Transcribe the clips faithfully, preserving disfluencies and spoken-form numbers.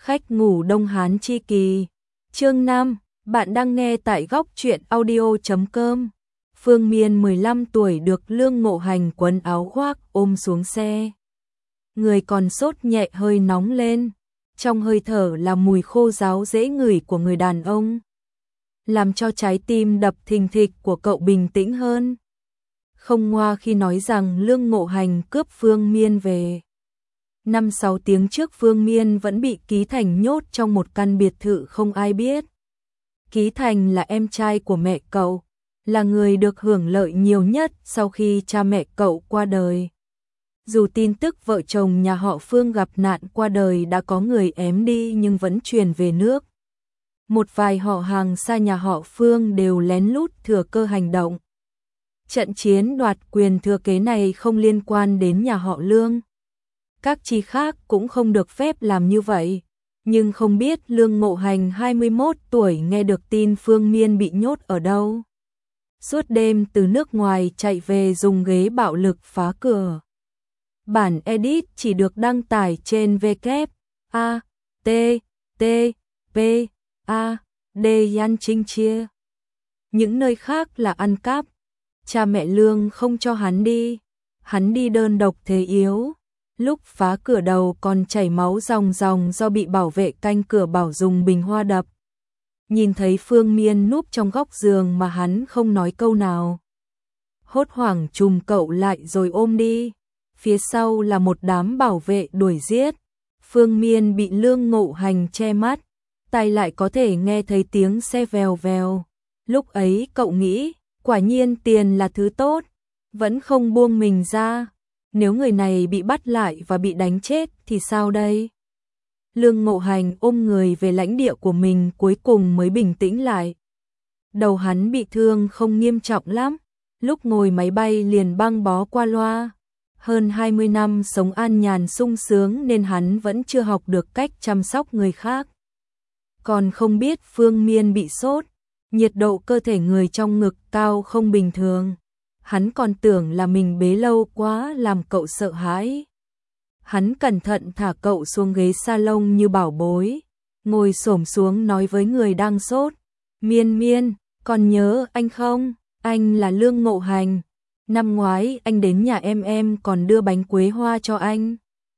Khách ngủ Đông Hán chi kỳ. Chương năm, bạn đang nghe tại góc truyện audio chấm com. Phương Miên mười lăm tuổi được Lương Ngộ Hành quấn áo khoác ôm xuống xe. Người còn sốt nhẹ hơi nóng lên, trong hơi thở là mùi khô ráo dễ ngửi của người đàn ông, làm cho trái tim đập thình thịch của cậu bình tĩnh hơn. Không ngoa khi nói rằng Lương Ngộ Hành cướp Phương Miên về. Năm sáu tiếng trước Phương Miên vẫn bị Ký Thành nhốt trong một căn biệt thự không ai biết. Ký Thành là em trai của mẹ cậu, là người được hưởng lợi nhiều nhất sau khi cha mẹ cậu qua đời. Dù tin tức vợ chồng nhà họ Phương gặp nạn qua đời đã có người ém đi nhưng vẫn truyền về nước. Một vài họ hàng xa nhà họ Phương đều lén lút thừa cơ hành động. Trận chiến đoạt quyền thừa kế này không liên quan đến nhà họ Lương. Các chi khác cũng không được phép làm như vậy. Nhưng không biết Lương Ngộ Hành hai mươi mốt tuổi nghe được tin Phương Miên bị nhốt ở đâu. Suốt đêm từ nước ngoài chạy về dùng ghế bạo lực phá cửa. Bản edit chỉ được đăng tải trên W A T T P A D Yan Trinh Chia. Những nơi khác là ăn cắp. Cha mẹ Lương không cho hắn đi. Hắn đi đơn độc thế yếu. Lúc phá cửa đầu còn chảy máu ròng ròng do bị bảo vệ canh cửa bảo dùng bình hoa đập. Nhìn thấy Phương Miên núp trong góc giường mà hắn không nói câu nào. Hốt hoảng chùm cậu lại rồi ôm đi. Phía sau là một đám bảo vệ đuổi giết. Phương Miên bị Lương Ngộ Hành che mắt. Tai lại có thể nghe thấy tiếng xe vèo vèo. Lúc ấy cậu nghĩ, quả nhiên tiền là thứ tốt. Vẫn không buông mình ra. Nếu người này bị bắt lại và bị đánh chết thì sao đây? Lương Ngộ Hành ôm người về lãnh địa của mình cuối cùng mới bình tĩnh lại. Đầu hắn bị thương không nghiêm trọng lắm. Lúc ngồi máy bay liền băng bó qua loa. Hơn hai mươi năm sống an nhàn sung sướng nên hắn vẫn chưa học được cách chăm sóc người khác. Còn không biết Phương Miên bị sốt, nhiệt độ cơ thể người trong ngực cao không bình thường. Hắn còn tưởng là mình bế lâu quá làm cậu sợ hãi. Hắn cẩn thận thả cậu xuống ghế salon như bảo bối, ngồi xổm xuống nói với người đang sốt. Miên Miên, còn nhớ anh không? Anh là Lương Ngộ Hành. Năm ngoái anh đến nhà em em còn đưa bánh quế hoa cho anh.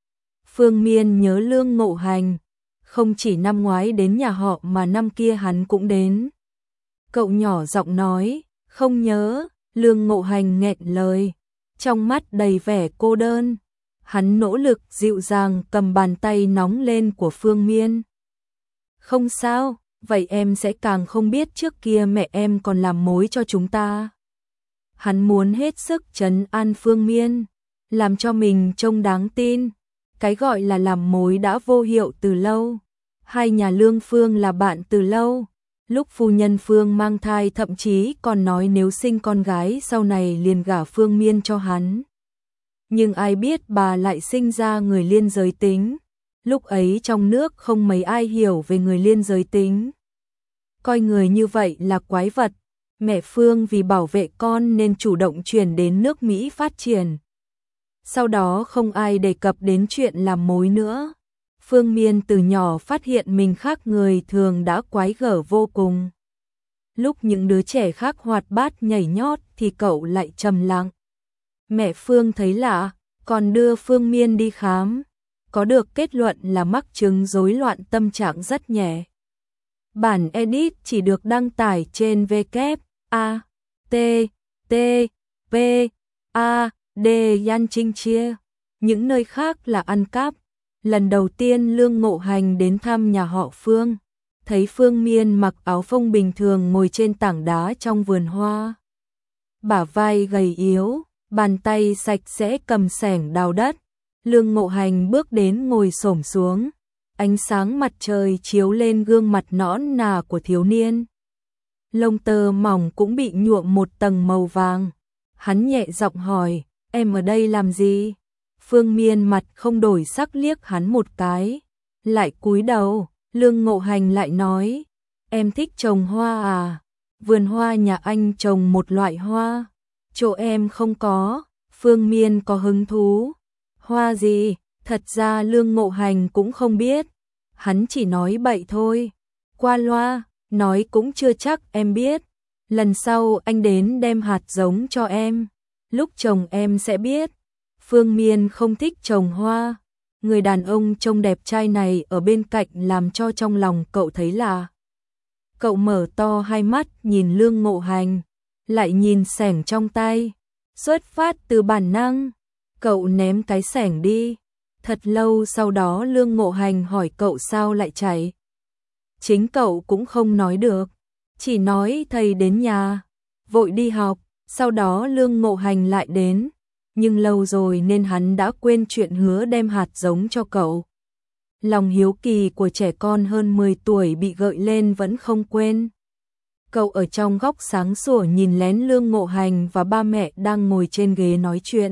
Phương Miên nhớ Lương Ngộ Hành. Không chỉ năm ngoái đến nhà họ mà năm kia hắn cũng đến. Cậu nhỏ giọng nói, không nhớ. Lương Ngộ Hành nghẹn lời, trong mắt đầy vẻ cô đơn. Hắn nỗ lực dịu dàng cầm bàn tay nóng lên của Phương Miên. Không sao, vậy em sẽ càng không biết trước kia mẹ em còn làm mối cho chúng ta. Hắn muốn hết sức trấn an Phương Miên, làm cho mình trông đáng tin. Cái gọi là làm mối đã vô hiệu từ lâu. Hai nhà Lương Phương là bạn từ lâu. Lúc phu nhân Phương mang thai thậm chí còn nói nếu sinh con gái sau này liền gả Phương Miên cho hắn. Nhưng ai biết bà lại sinh ra người liên giới tính. Lúc ấy trong nước không mấy ai hiểu về người liên giới tính. Coi người như vậy là quái vật. Mẹ Phương vì bảo vệ con nên chủ động chuyển đến nước Mỹ phát triển. Sau đó không ai đề cập đến chuyện làm mối nữa. Phương Miên từ nhỏ phát hiện mình khác người thường đã quái gở vô cùng. Lúc những đứa trẻ khác hoạt bát nhảy nhót thì cậu lại trầm lặng. Mẹ Phương thấy lạ, còn đưa Phương Miên đi khám. Có được kết luận là mắc chứng rối loạn tâm trạng rất nhẹ. Bản edit chỉ được đăng tải trên W A T T P A D Yan Trinh Chia. Những nơi khác là ăn cắp. Lần đầu tiên Lương Ngộ Hành đến thăm nhà họ Phương, thấy Phương Miên mặc áo phông bình thường ngồi trên tảng đá trong vườn hoa. Bả vai gầy yếu, bàn tay sạch sẽ cầm xẻng đào đất. Lương Ngộ Hành bước đến ngồi xổm xuống, ánh sáng mặt trời chiếu lên gương mặt nõn nà của thiếu niên. Lông tơ mỏng cũng bị nhuộm một tầng màu vàng. Hắn nhẹ giọng hỏi, em ở đây làm gì? Phương Miên mặt không đổi sắc liếc hắn một cái, lại cúi đầu. Lương Ngộ Hành lại nói, em thích trồng hoa à? Vườn hoa nhà anh trồng một loại hoa, chỗ em không có. Phương Miên có hứng thú. Hoa gì? Thật ra Lương Ngộ Hành cũng không biết. hắn chỉ nói bậy thôi. Qua loa, nói cũng chưa chắc em biết. Lần sau anh đến đem hạt giống cho em. Lúc trồng em sẽ biết. Phương Miên không thích trồng hoa. Người đàn ông trông đẹp trai này ở bên cạnh làm cho trong lòng cậu thấy lạ. Cậu mở to hai mắt nhìn Lương Ngộ Hành, lại nhìn xẻng trong tay. Xuất phát từ bản năng, cậu ném cái xẻng đi. Thật lâu sau đó Lương Ngộ Hành hỏi cậu sao lại chạy. Chính cậu cũng không nói được, chỉ nói thầy đến nhà, vội đi học. Sau đó Lương Ngộ Hành lại đến, nhưng lâu rồi nên hắn đã quên chuyện hứa đem hạt giống cho cậu. Lòng hiếu kỳ của trẻ con hơn mười tuổi bị gợi lên vẫn không quên. Cậu ở trong góc sáng sủa nhìn lén Lương Ngộ Hành và ba mẹ đang ngồi trên ghế nói chuyện.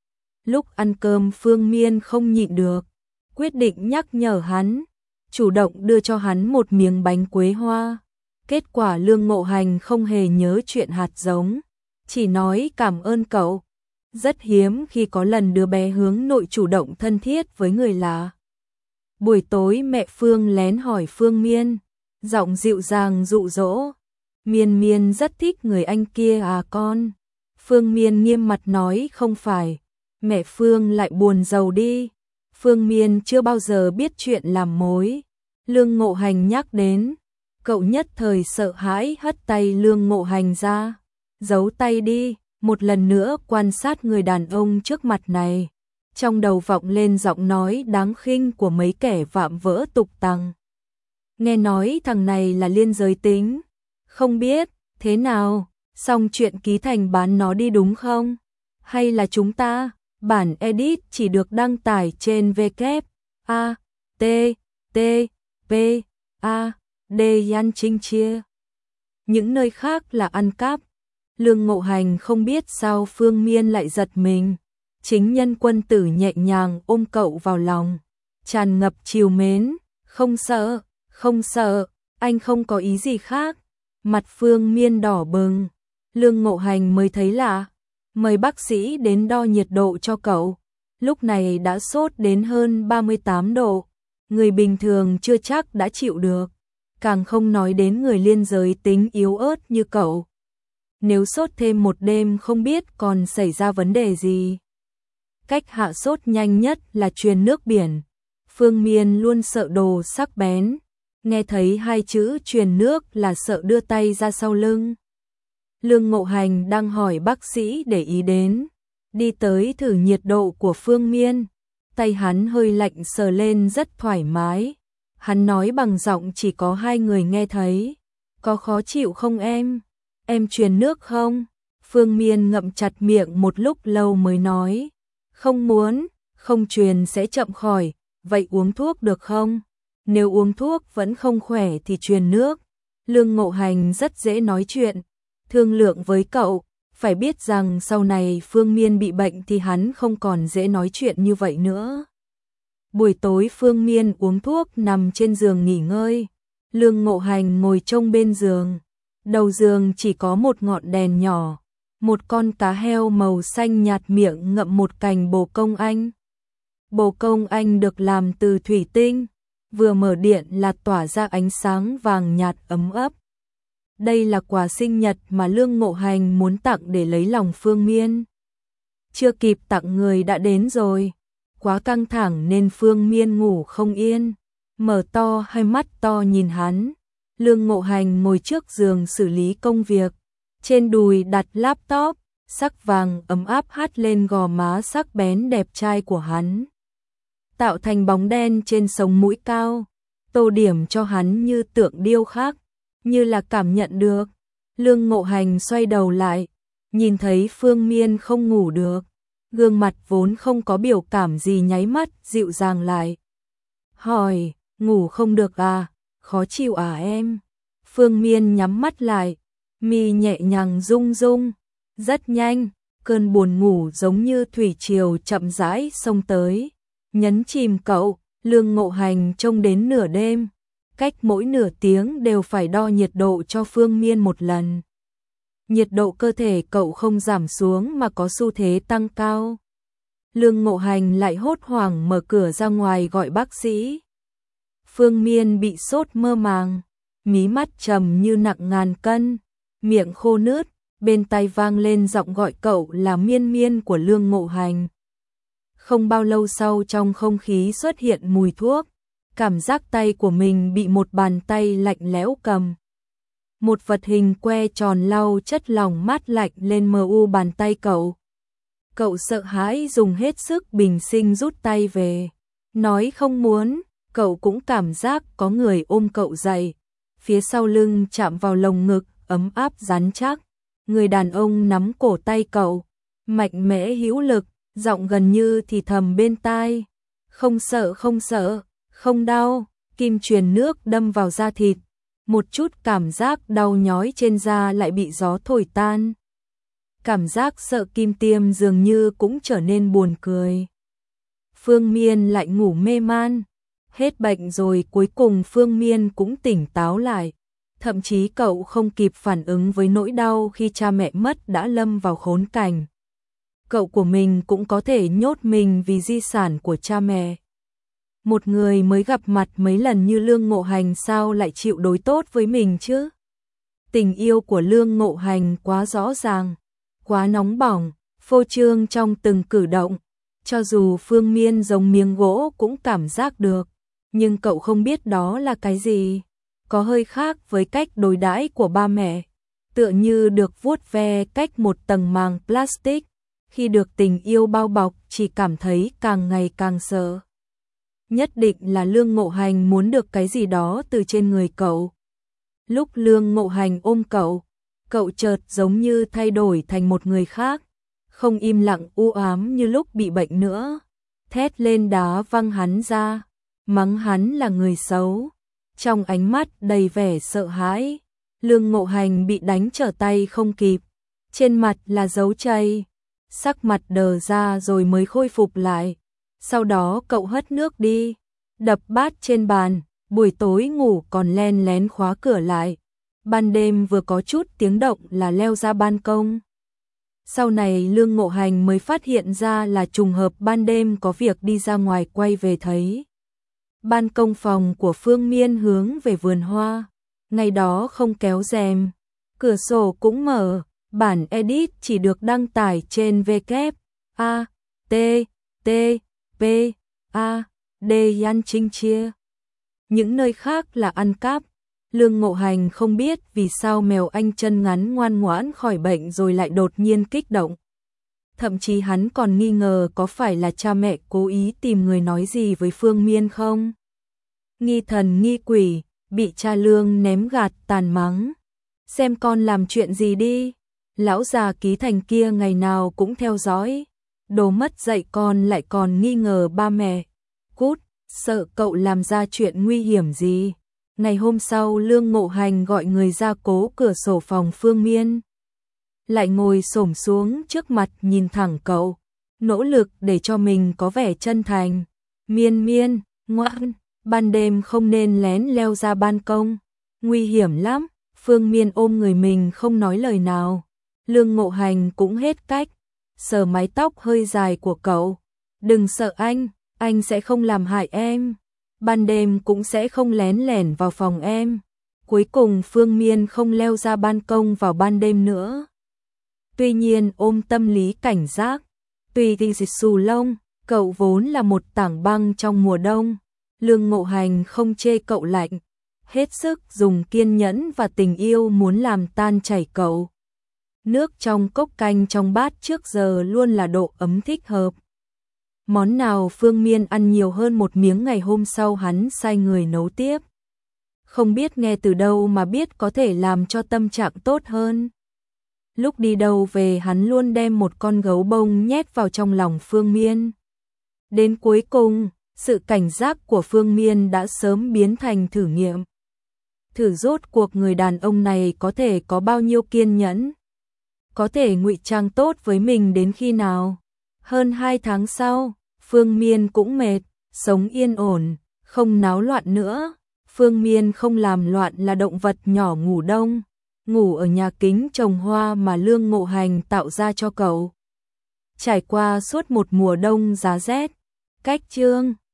Lúc ăn cơm Phương Miên không nhịn được, quyết định nhắc nhở hắn, chủ động đưa cho hắn một miếng bánh quế hoa. Kết quả Lương Ngộ Hành không hề nhớ chuyện hạt giống, chỉ nói cảm ơn cậu. Rất hiếm khi có lần đứa bé hướng nội chủ động thân thiết với người lạ. Buổi tối mẹ Phương lén hỏi Phương Miên, giọng dịu dàng dụ dỗ. Miên Miên rất thích người anh kia à con? Phương Miên nghiêm mặt nói không phải. Mẹ Phương lại buồn rầu đi. Phương Miên chưa bao giờ biết chuyện làm mối. Lương Ngộ Hành nhắc đến, cậu nhất thời sợ hãi hất tay Lương Ngộ Hành ra. Giấu tay đi, một lần nữa quan sát người đàn ông trước mặt này. Trong đầu vọng lên giọng nói đáng khinh của mấy kẻ vạm vỡ tục tằng. Nghe nói thằng này là liên giới tính. Không biết, thế nào, xong chuyện ký thành bán nó đi đúng không? Hay là chúng ta, bản edit chỉ được đăng tải trên W A T T P A D Yan Trinh chia. Những nơi khác là ăn cắp. Lương Ngộ Hành không biết sao Phương Miên lại giật mình. Chính nhân quân tử nhẹ nhàng ôm cậu vào lòng, tràn ngập trìu mến. Không sợ, không sợ, anh không có ý gì khác. Mặt Phương Miên đỏ bừng. Lương Ngộ Hành mới thấy lạ, mời bác sĩ đến đo nhiệt độ cho cậu. Lúc này đã sốt đến hơn ba mươi tám độ. Người bình thường chưa chắc đã chịu được, càng không nói đến người liên giới tính yếu ớt như cậu. Nếu sốt thêm một đêm không biết còn xảy ra vấn đề gì. Cách hạ sốt nhanh nhất là truyền nước biển. Phương Miên luôn sợ đồ sắc bén. Nghe thấy hai chữ truyền nước là sợ đưa tay ra sau lưng. Lương Ngộ Hành đang hỏi bác sĩ để ý đến. Đi tới thử nhiệt độ của Phương Miên. Tay hắn hơi lạnh sờ lên rất thoải mái. Hắn nói bằng giọng chỉ có hai người nghe thấy. Có khó chịu không em? Em truyền nước không? Phương Miên ngậm chặt miệng một lúc lâu mới nói. Không muốn, không truyền sẽ chậm khỏi. Vậy uống thuốc được không? Nếu uống thuốc vẫn không khỏe thì truyền nước. Lương Ngộ Hành rất dễ nói chuyện, thương lượng với cậu. Phải biết rằng sau này Phương Miên bị bệnh thì hắn không còn dễ nói chuyện như vậy nữa. Buổi tối Phương Miên uống thuốc nằm trên giường nghỉ ngơi. Lương Ngộ Hành ngồi trông bên giường. Đầu giường chỉ có một ngọn đèn nhỏ. Một con cá heo màu xanh nhạt miệng ngậm một cành bồ công anh. Bồ công anh được làm từ thủy tinh, vừa mở điện là tỏa ra ánh sáng vàng nhạt ấm áp. Đây là quà sinh nhật mà Lương Ngộ Hành muốn tặng để lấy lòng Phương Miên. Chưa kịp tặng người đã đến rồi. Quá căng thẳng nên Phương Miên ngủ không yên, mở to hai mắt to nhìn hắn. Lương Ngộ Hành ngồi trước giường xử lý công việc, trên đùi đặt laptop, sắc vàng ấm áp hắt lên gò má sắc bén đẹp trai của hắn, tạo thành bóng đen trên sống mũi cao, tô điểm cho hắn như tượng điêu khắc, như là cảm nhận được. Lương Ngộ Hành xoay đầu lại, nhìn thấy Phương Miên không ngủ được, gương mặt vốn không có biểu cảm gì nháy mắt dịu dàng lại. Hỏi, ngủ không được à, khó chịu à em? Phương Miên nhắm mắt lại, mi nhẹ nhàng rung rung, rất nhanh, cơn buồn ngủ giống như thủy triều chậm rãi xông tới, nhấn chìm cậu. Lương Ngộ Hành trông đến nửa đêm, cách mỗi nửa tiếng đều phải đo nhiệt độ cho Phương Miên một lần. Nhiệt độ cơ thể cậu không giảm xuống mà có xu thế tăng cao. Lương Ngộ Hành lại hốt hoảng mở cửa ra ngoài gọi bác sĩ. Phương Miên bị sốt mơ màng, mí mắt trầm như nặng ngàn cân, miệng khô nướt, bên tai vang lên giọng gọi cậu là Miên Miên của Lương Ngộ Hành. Không bao lâu sau trong không khí xuất hiện mùi thuốc, cảm giác tay của mình bị một bàn tay lạnh lẽo cầm. Một vật hình que tròn lau chất lỏng mát lạnh lên mờ u bàn tay cậu. Cậu sợ hãi dùng hết sức bình sinh rút tay về. Nói không muốn, cậu cũng cảm giác có người ôm cậu dậy. Phía sau lưng chạm vào lồng ngực, ấm áp rắn chắc. Người đàn ông nắm cổ tay cậu, mạnh mẽ hữu lực, giọng gần như thì thầm bên tai. Không sợ không sợ, không đau, kim truyền nước đâm vào da thịt. Một chút cảm giác đau nhói trên da lại bị gió thổi tan. Cảm giác sợ kim tiêm dường như cũng trở nên buồn cười. Phương Miên lại ngủ mê man. Hết bệnh rồi cuối cùng Phương Miên cũng tỉnh táo lại. Thậm chí cậu không kịp phản ứng với nỗi đau khi cha mẹ mất đã lâm vào khốn cảnh. Cậu của mình cũng có thể nhốt mình vì di sản của cha mẹ. Một người mới gặp mặt mấy lần như Lương Ngộ Hành sao lại chịu đối tốt với mình chứ? Tình yêu của Lương Ngộ Hành quá rõ ràng, quá nóng bỏng, phô trương trong từng cử động. Cho dù Phương Miên giống miếng gỗ cũng cảm giác được, nhưng cậu không biết đó là cái gì. Có hơi khác với cách đối đãi của ba mẹ, tựa như được vuốt ve cách một tầng màng plastic. Khi được tình yêu bao bọc chỉ cảm thấy càng ngày càng sợ. Nhất định là Lương Ngộ Hành muốn được cái gì đó từ trên người cậu. Lúc Lương Ngộ Hành ôm cậu, cậu chợt giống như thay đổi thành một người khác, không im lặng u ám như lúc bị bệnh nữa. Thét lên đá văng hắn ra, mắng hắn là người xấu. Trong ánh mắt đầy vẻ sợ hãi, Lương Ngộ Hành bị đánh trở tay không kịp, trên mặt là dấu chày, sắc mặt đờ ra rồi mới khôi phục lại. Sau đó cậu hất nước đi, đập bát trên bàn, buổi tối ngủ còn len lén khóa cửa lại. Ban đêm vừa có chút tiếng động là leo ra ban công. Sau này Lương Ngộ Hành mới phát hiện ra là trùng hợp ban đêm có việc đi ra ngoài quay về thấy. Ban công phòng của Phương Miên hướng về vườn hoa, ngày đó không kéo rèm, cửa sổ cũng mở, bản edit chỉ được đăng tải trên W A T T P A D Yan Trinh Chia. Những nơi khác là ăn cắp. Lương Ngộ Hành không biết vì sao mèo anh chân ngắn ngoan ngoãn khỏi bệnh rồi lại đột nhiên kích động. Thậm chí hắn còn nghi ngờ có phải là cha mẹ cố ý tìm người nói gì với Phương Miên không. Nghi thần nghi quỷ, bị cha Lương ném gạt tàn mắng. Xem con làm chuyện gì đi. Lão già ký thành kia ngày nào cũng theo dõi. Đồ mất dạy con lại còn nghi ngờ ba mẹ. Cút, sợ cậu làm ra chuyện nguy hiểm gì. Ngày hôm sau Lương Ngộ Hành gọi người ra cố cửa sổ phòng Phương Miên. Lại ngồi xổm xuống trước mặt nhìn thẳng cậu, nỗ lực để cho mình có vẻ chân thành. Miên Miên, ngoan, ban đêm không nên lén leo ra ban công, nguy hiểm lắm. Phương Miên ôm người mình không nói lời nào. Lương Ngộ Hành cũng hết cách, sờ mái tóc hơi dài của cậu. Đừng sợ anh, anh sẽ không làm hại em. Ban đêm cũng sẽ không lén lẻn vào phòng em. Cuối cùng Phương Miên không leo ra ban công vào ban đêm nữa. Tuy nhiên ôm tâm lý cảnh giác, tùy thì xù lông, cậu vốn là một tảng băng trong mùa đông. Lương Ngộ Hành không chê cậu lạnh, hết sức dùng kiên nhẫn và tình yêu muốn làm tan chảy cậu. Nước trong cốc canh trong bát trước giờ luôn là độ ấm thích hợp. Món nào Phương Miên ăn nhiều hơn một miếng ngày hôm sau hắn sai người nấu tiếp. Không biết nghe từ đâu mà biết có thể làm cho tâm trạng tốt hơn. Lúc đi đâu về hắn luôn đem một con gấu bông nhét vào trong lòng Phương Miên. Đến cuối cùng, sự cảnh giác của Phương Miên đã sớm biến thành thử nghiệm. Thử rốt cuộc người đàn ông này có thể có bao nhiêu kiên nhẫn. Có thể ngụy trang tốt với mình đến khi nào. Hơn hai tháng sau, Phương Miên cũng mệt, sống yên ổn, không náo loạn nữa. Phương Miên không làm loạn là động vật nhỏ ngủ đông, ngủ ở nhà kính trồng hoa mà Lương Ngộ Hành tạo ra cho cậu. Trải qua suốt một mùa đông giá rét, cách chương